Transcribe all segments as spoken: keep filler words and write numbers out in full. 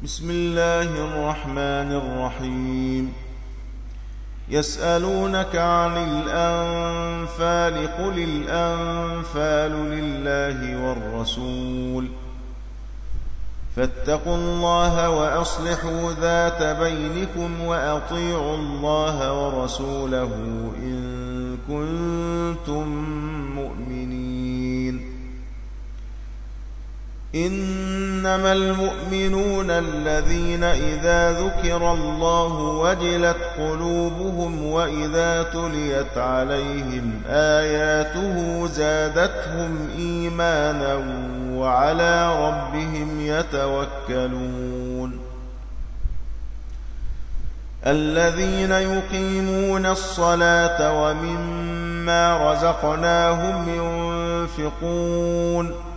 بسم الله الرحمن الرحيم. يسألونك عن الأنفال قل الأنفال لله والرسول فاتقوا الله وأصلحوا ذات بينكم وأطيعوا الله ورسوله إن كنتم مؤمنين. إنما المؤمنون الذين إذا ذكر الله وجلت قلوبهم وإذا تليت عليهم آياته زادتهم إيمانا وعلى ربهم يتوكلون. الذين يقيمون الصلاة ومما رزقناهم ينفقون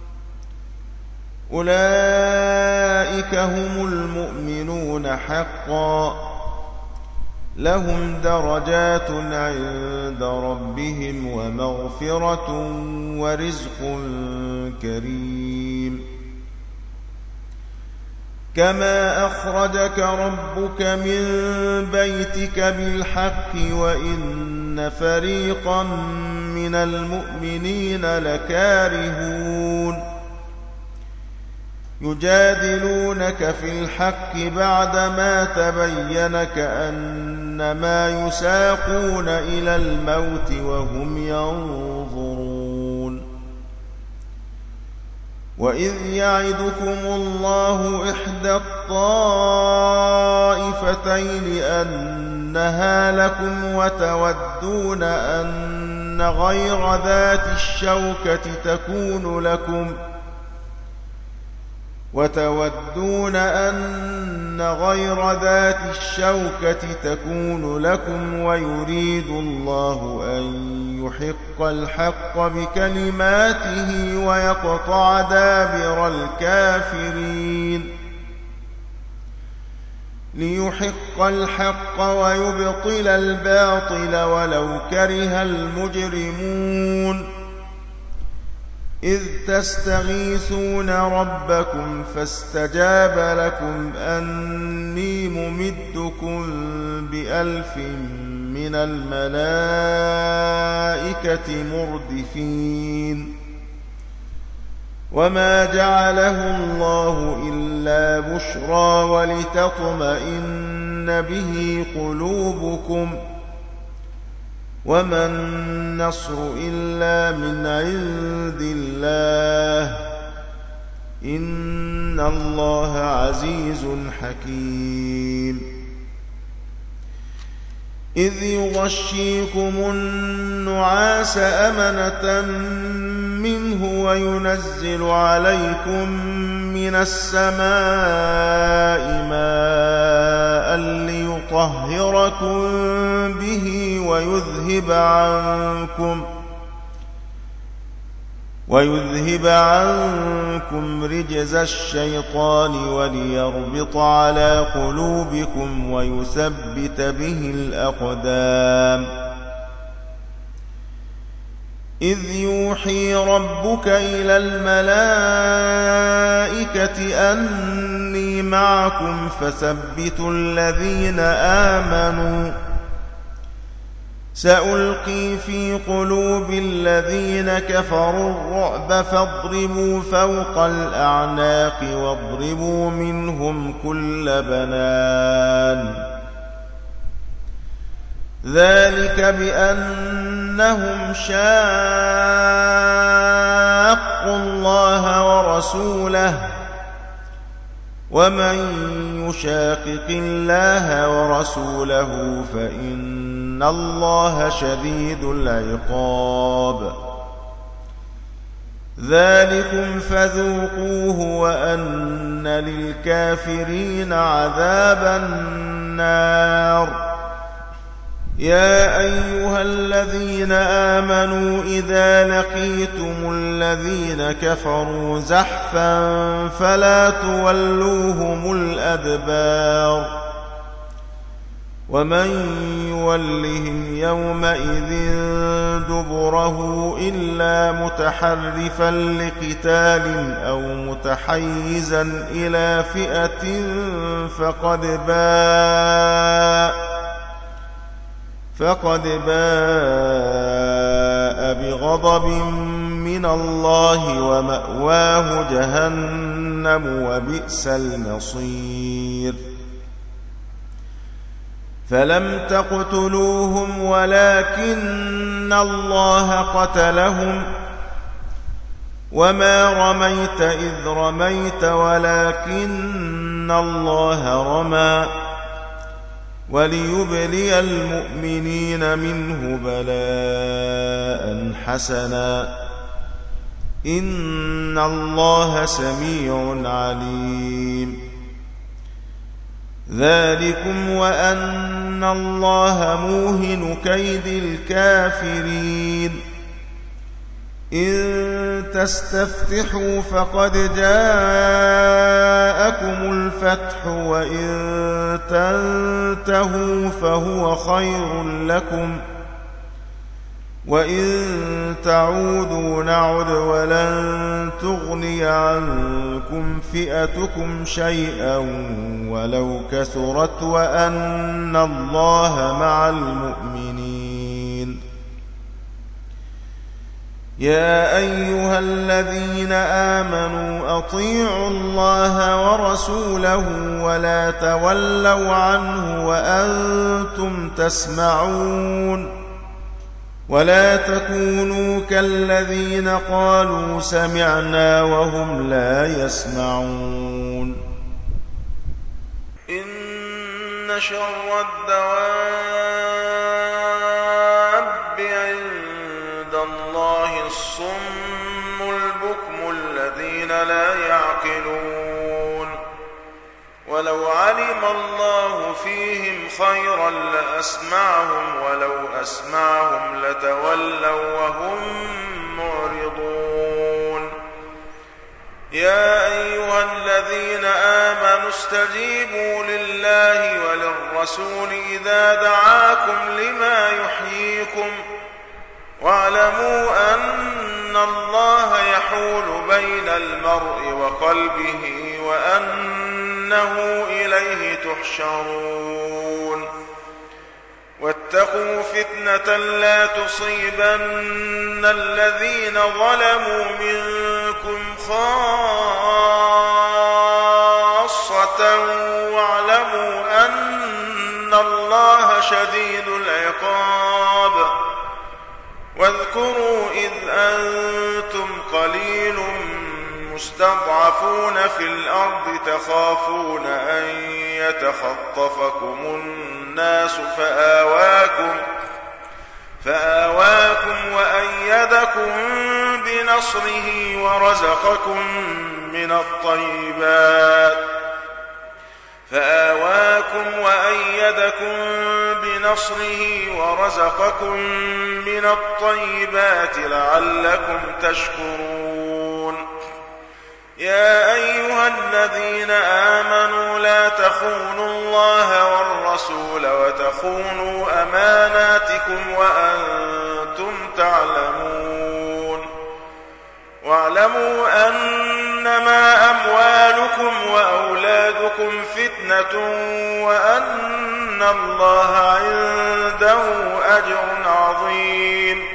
أولئك هم المؤمنون حقا لهم درجات عند ربهم ومغفرة ورزق كريم. كما أخرجك ربك من بيتك بالحق وإن فريقا من المؤمنين لكارهون يجادلونك في الحق بعدما تبين كأنما يساقون إلى الموت وهم ينظرون. وإذ يعدكم الله إحدى الطائفتين أنها لكم وتودون أن غير ذات الشوكة تكون لكم وتودون أن غير ذات الشوكة تكون لكم ويريد الله أن يحق الحق بكلماته ويقطع دابر الكافرين ليحق الحق ويبطل الباطل ولو كره المجرمون. إذ تستغيثون ربكم فاستجاب لكم أني ممدكم بألف من الملائكة مردفين. وما جعله الله إلا بشرى ولتطمئن به قلوبكم وما النصر إلا من عند الله إن الله عزيز حكيم. إذ يغشيكم النعاس أمنة منه وينزل عليكم من السماء ماء ليطهركم به ويذهب عنكم ويذهب عنكم رجز الشيطان وليربط على قلوبكم ويثبت به الأقدام. إذ يوحي ربك إلى الملائكة أني معكم فثبتوا الذين آمنوا سألقي في قلوب الذين كفروا الرعب فاضربوا فوق الأعناق واضربوا منهم كل بنان. ذلك بأنهم شاقوا الله ورسوله ومن يشاقق الله ورسوله فإن الله شديد العقاب. ذلكم فذوقوه وأن للكافرين عذاب النار. يا أيها الذين آمنوا إذا لقيتم الذين كفروا زحفا فلا تولوهم الأدبار ومن يولهم يومئذ دبره إلا متحرفا لقتال أو متحيزا إلى فئة فقد باء فقد باء بغضب من الله ومأواه جهنم وبئس المصير. فلم تقتلوهم ولكن الله قتلهم وما رميت إذ رميت ولكن الله رمى وليبلي المؤمنين منه بلاء حسنا إن الله سميع عليم. ذلكم وأن الله موهن كيد الكافرين. إن تستفتحوا فقد جاءكم الفتح وإن تنتهوا فهو خير لكم وإن تعودوا نعد ولن تغني عنكم فئتكم شيئا ولو كثرت وأن الله مع المؤمنين. يا أيها الذين آمنوا أطيعوا الله ورسوله ولا تولوا عنه وأنتم تسمعون ولا تكونوا كالذين قالوا سمعنا وهم لا يسمعون. إن شر الدواب عند الله الصم البكم الذين لا يعقلون ولو علم الله فيهم خيرا لأسمعهم ولو أسمعهم لتولوا وهم معرضون. يا أيها الذين آمنوا استجيبوا لله وللرسول إذا دعاكم لما يحييكم واعلموا أن الله يحول بين المرء وقلبه وأنه إليه تحشرون. واتقوا فتنة لا تصيبن الذين ظلموا منكم خاصة واعلموا أن الله شديد العقاب. واذكروا إذ أنتم قليل مستضعفون في الأرض تخافون أن يتخطفكم الناس فآواكم, فآواكم وأيدكم بنصره ورزقكم من الطيبات فآواكم وأيدكم بنصره ورزقكم من الطيبات لعلكم تشكرون. يا أيها الذين آمنوا لا تخونوا الله والرسول وتخونوا أماناتكم وأنتم تعلمون. واعلموا أنما أموالكم وأولادكم فتنة وأن الله عنده أجر عظيم.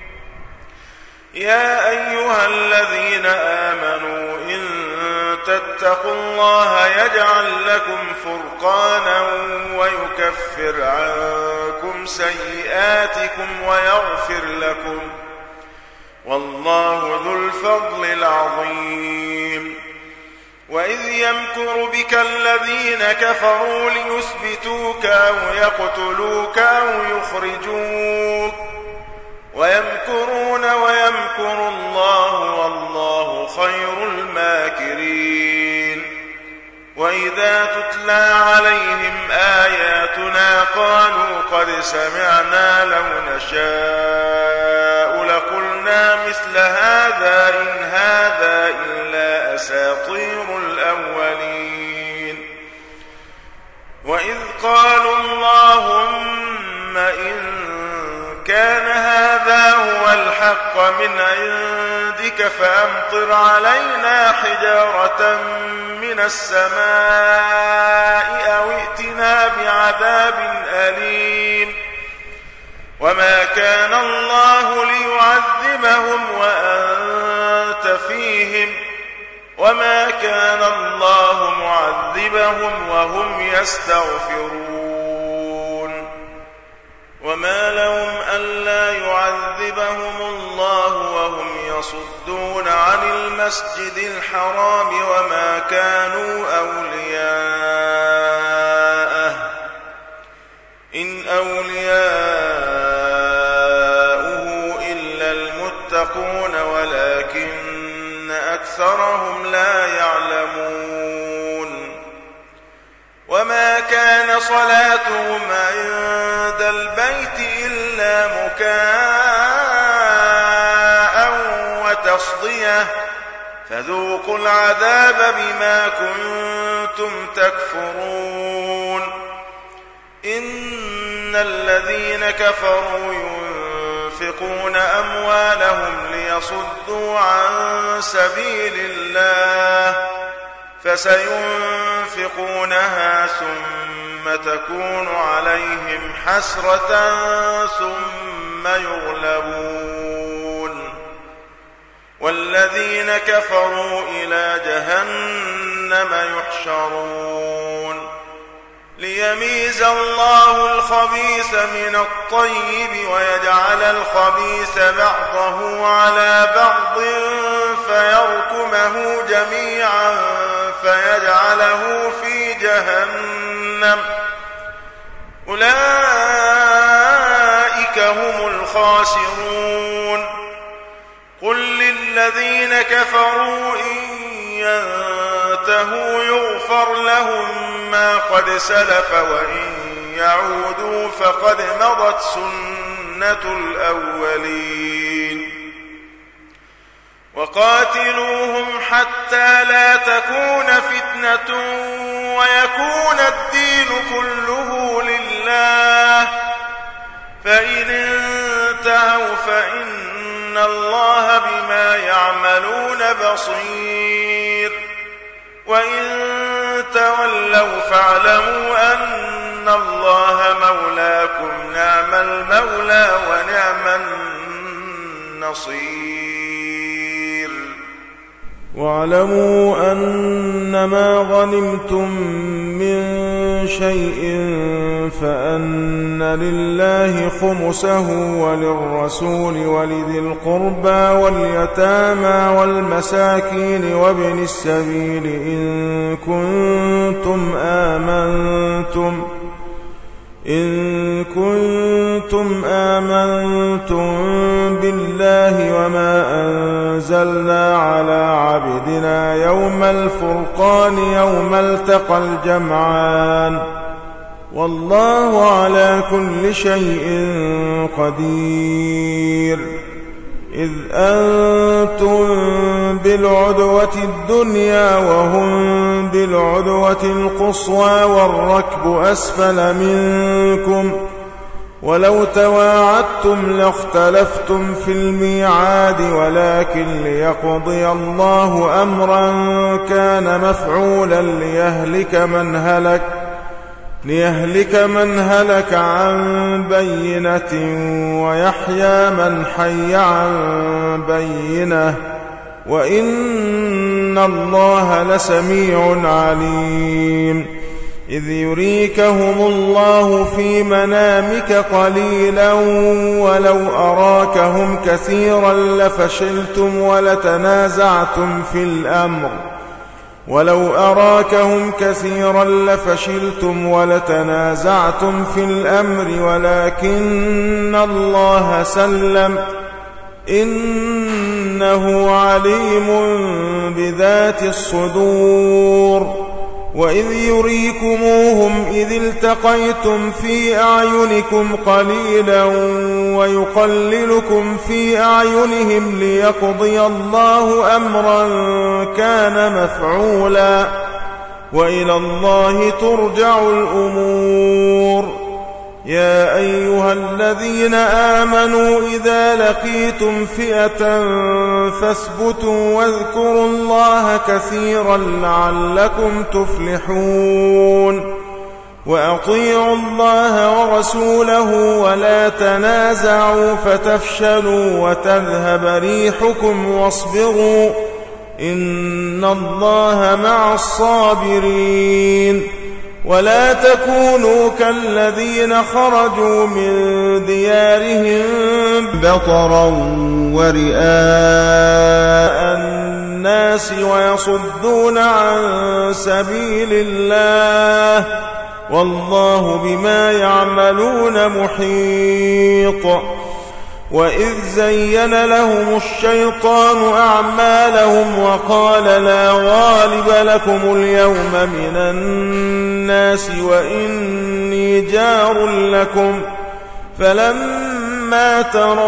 يا أيها الذين آمنوا إن تتقوا الله يجعل لكم فرقانا ويكفر عنكم سيئاتكم ويغفر لكم والله ذو الفضل العظيم. وإذ يمكر بك الذين كفروا ليثبتوك أو يقتلوك أو يخرجوك ويمكرون ويمكر الله والله خير الماكرين. وإذا تتلى عليهم آياتنا قالوا قد سمعنا لو نشاء لقلنا مثل هذا إن هذا إلا أساطير الأولين. وإذ قالوا اللهم إن كان هذا هو الحق من عندك فأمطر علينا حجارة من السماء أو ائتنا بعذاب أليم وما كان الله ليعذبهم وأنت فيهم وما كان الله معذبهم وهم يستغفرون وما لهم ألا يعذبهم الله وهم يصدون عن المسجد الحرام وما كانوا أولياءه إن أولياؤه إلا المتقون ولكن أكثرهم لا يعلمون وما كان صلاتهم عند البيت إلا مكاء وتصدية فذوقوا العذاب بما كنتم تكفرون إن الذين كفروا ينفقون أموالهم ليصدوا عن سبيل الله فسينفقونها ثم تكون عليهم حسرة ثم يغلبون والذين كفروا إلى جهنم يحشرون ليميز الله الخبيث من الطيب ويجعل الخبيث بعضه على بعض فيركمه جميعا فيجعله في جهنم أولئك هم الخاسرون قل للذين كفروا إن ينتهوا يغفر لهم ما قد سلف وإن يعودوا فقد مضت سنة الأولين وقاتلوهم حتى لا تكون فتنة ويكون الدين كله لله فإن انتهوا فإن الله بما يعملون بصير وإن تولوا فاعلموا أن الله مولاكم نعم المولى ونعم النصير واعلموا أنما غنمتم من شيء فأن لله خمسه وللرسول ولذي القربى واليتامى والمساكين وابن السبيل إن كنتم آمنتم إن كنتم آمنتم بالله وما أنزلنا على عبدنا يوم الفرقان يوم التقى الجمعان والله على كل شيء قدير إذ أنتم بالعدوة الدنيا وهم بالعدوة القصوى والركب أسفل منكم ولو تواعدتم لاختلفتم في الميعاد ولكن ليقضي الله أمرا كان مفعولا ليهلك من هلك ليهلك من هلك عن بينة ويحيى من حي عن بينة وإن الله لسميع عليم إذ يريكهم الله في منامك قليلا ولو أراكهم كثيرا لفشلتم ولتنازعتم في الأمر ولو أراكهم كثيرا لفشلتم ولتنازعتم في الأمر ولكن الله سلم إنه عليم بذات الصدور وإذ يريكموهم إذ التقيتم في أعينكم قليلا ويقللكم في أعينهم ليقضي الله أمرا كان مفعولا وإلى الله ترجع الأمور. يا أيها الذين آمنوا إذا لقيتم فئة فاثبتوا واذكروا الله كثيرا لعلكم تفلحون. وأطيعوا الله ورسوله ولا تنازعوا فتفشلوا وتذهب ريحكم واصبروا إن الله مع الصابرين. ولا تكونوا كالذين خرجوا من ديارهم بطرا ورئاء الناس ويصدون عن سبيل الله والله بما يعملون محيط. وإذ زين لهم الشيطان أعمالهم وقال لا غالب لكم اليوم من الناس وإني جار لكم فلما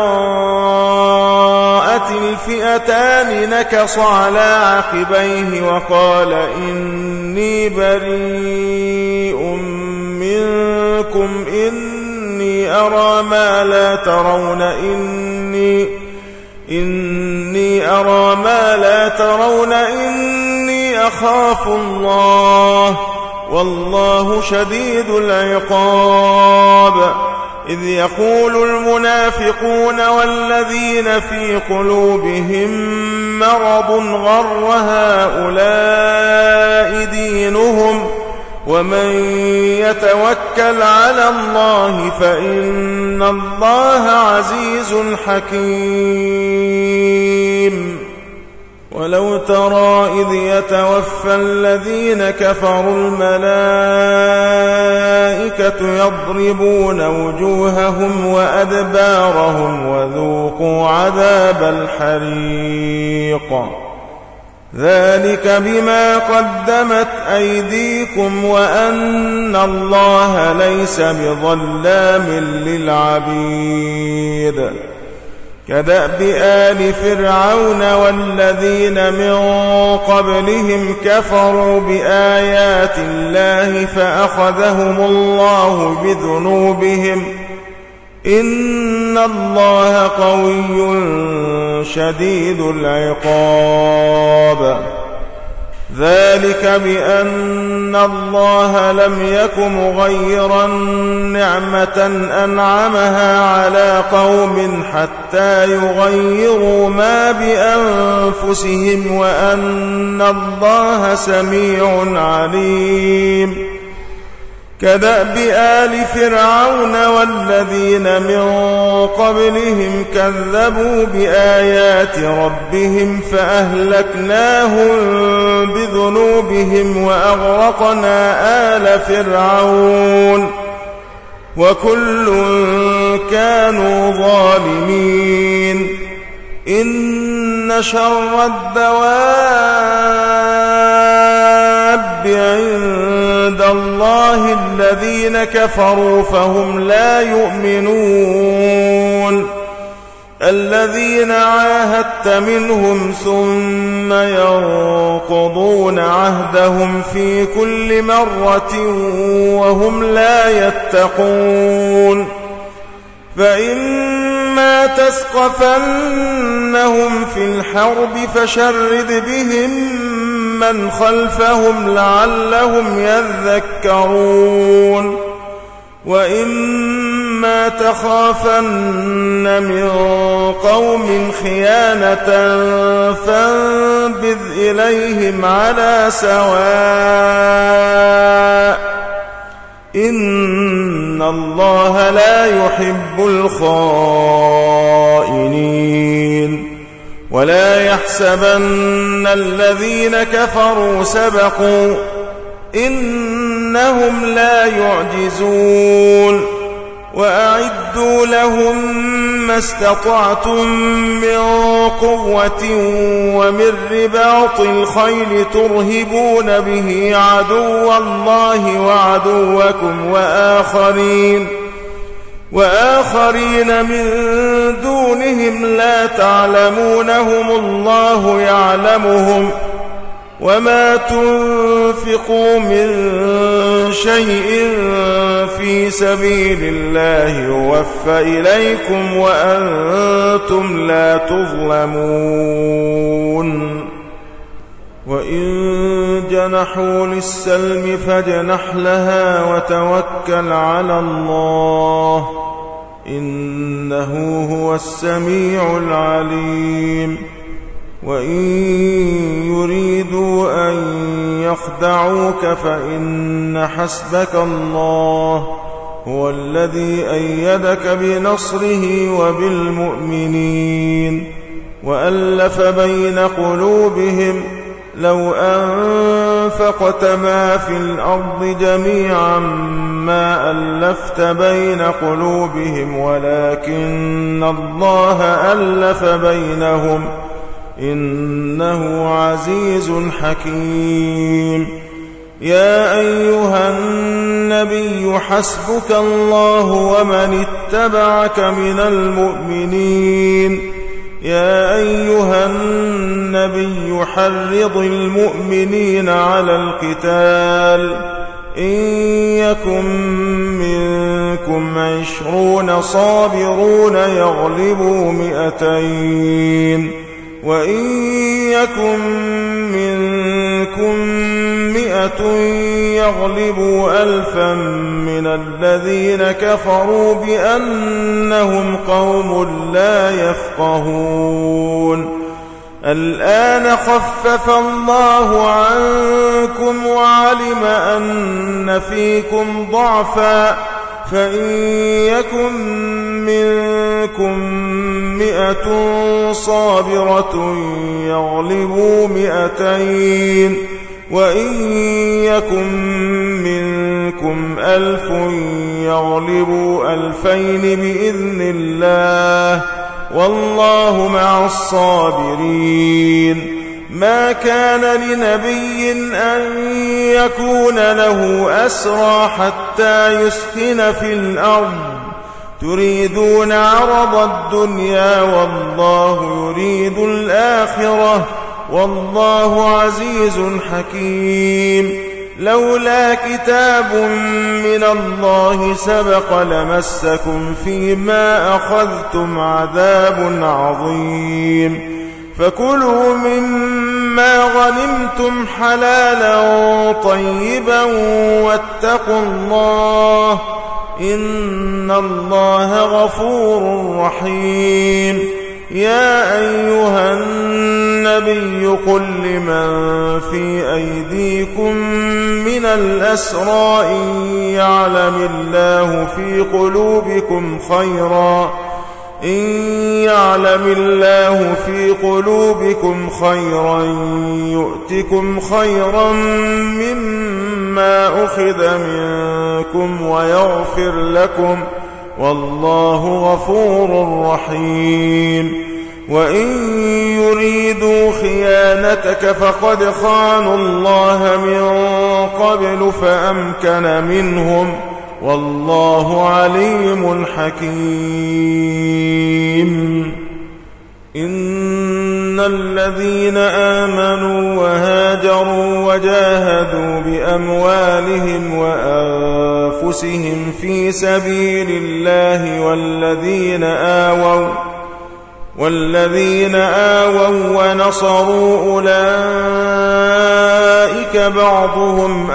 تراءت الفئتان نكص على عقبيه وقال إني بريء منكم إني أرى ما لا ترون إني إني أرى ما لا ترون إني أخاف الله والله شديد العقاب. إذ يقول المنافقون والذين في قلوبهم مرض غر هؤلاء دينهم ومن يتوكل على الله فإن الله عزيز حكيم. ولو ترى إذ يتوفى الذين كفروا الملائكة يضربون وجوههم وأدبارهم وذوقوا عذاب الحريق ذلك بما قدمت أيديكم وأن الله ليس بظلام للعبيد. كدأب آل فرعون والذين من قبلهم كفروا بآيات الله فأخذهم الله بذنوبهم إن الله قوي شديد العقاب. ذلك بأن الله لم يك مغيرا نعمة أنعمها على قوم حتى يغيروا ما بأنفسهم وأن الله سميع عليم. كدأب آل فرعون والذين من قبلهم كذبوا بآيات ربهم فأهلكناهم بذنوبهم وأغرقنا آل فرعون وكل كانوا ظالمين. إن شر الدواب عند الله الذين كفروا فهم لا يؤمنون. الذين عاهدت منهم ثم ينقضون عهدهم في كل مرة وهم لا يتقون. فإما تثقفنهم في الحرب فشرد بهم من خلفهم لعلهم يذكرون. وإما تخافن من قوم خيانة فانبذ إليهم على سواء إن الله لا يحب الخائنين. ولا يحسبن الذين كفروا سبقوا إنهم لا يعجزون. وأعدوا لهم ما استطعتم من قوة ومن رباط الخيل ترهبون به عدو الله وعدوكم وآخرين وآخرين من دونهم لا تعلمونهم الله يعلمهم وما تنفقوا من شيء في سبيل الله يوفى إليكم وأنتم لا تظلمون وإن جنحوا للسلم فاجنح لها وتوكل على الله إنه هو السميع العليم وإن يريدوا أن يخدعوك فإن حسبك الله هو الذي أيدك بنصره وبالمؤمنين وألف بين قلوبهم لو أنفقت ما في الأرض جميعا ما ألفت بين قلوبهم ولكن الله ألف بينهم إنه عزيز حكيم يا أيها النبي حسبك الله ومن اتبعك من المؤمنين يا أيها النبي حرض المؤمنين على القتال إن يكن منكم عشرون صابرون يغلبوا مئتين وإن يكن منكم مئة يغلبوا ألفا من الذين كفروا بأنهم قوم لا يفقهون الآن خفف الله عنكم وعلم أن فيكم ضعفا فإن يكن منكم مئة صابرة يغلبوا مئتين وإن يكن منكم ألف يغلبوا ألفين بإذن الله والله مع الصابرين ما كان لنبي أن يكون له أسرى حتى يسخن في الأرض تريدون عرض الدنيا والله يريد الآخرة والله عزيز حكيم لولا كتاب من الله سبق لمسكم فيما أخذتم عذاب عظيم فكلوا مما غنمتم حلالا طيبا واتقوا الله إن الله غفور رحيم يا أيها النبي قل لمن في أيديكم من الأسرى إن يعلم الله في قلوبكم خيرا إن يعلم الله في قلوبكم خيرا يؤتكم خيرا مما أخذ منكم ويغفر لكم والله غفور رحيم وإن يريدوا خيانتك فقد خانوا الله من قبل فأمكن منهم والله عليم حكيم إن الذين آمنوا وهاجروا وجاهدوا بأموالهم وأنفسهم في سبيل الله والذين آووا والذين آووا ونصروا أولئك بعضهم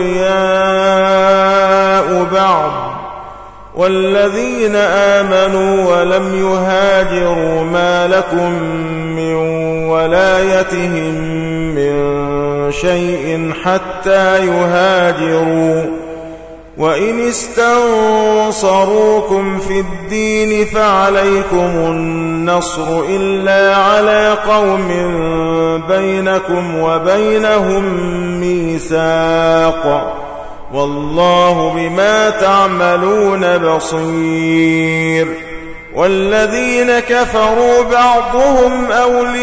أولياء بعض والذين آمنوا ولم يهاجروا ما لكم من ولايتهم من شيء حتى يهاجروا وإن استنصروكم في الدين فعليكم النصر إلا على قوم بينكم وبينهم ميثاق والله بما تعملون بصير والذين كفروا بعضهم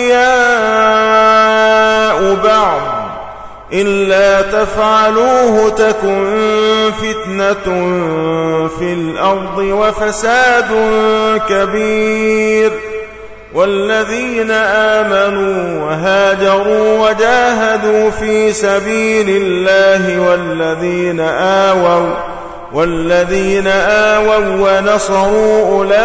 أولياء بعض إلا تفعلوه تكن فتنة في الأرض وفساد كبير والذين آمنوا وهاجروا وجاهدوا في سبيل الله والذين آووا والذين آووا ونصروا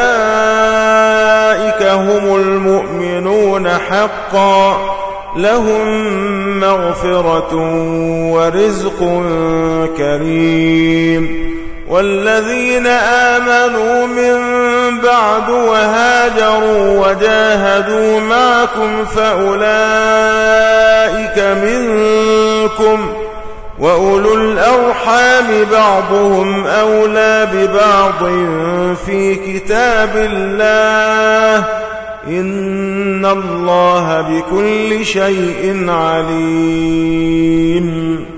أولئك هم المؤمنون حقا لهم مغفرة ورزق كريم والذين آمنوا من بعد وهاجروا وجاهدوا معكم فأولئك منكم وأولو الأرحام بعضهم أولى ببعض في كتاب الله إن الله بكل شيء عليم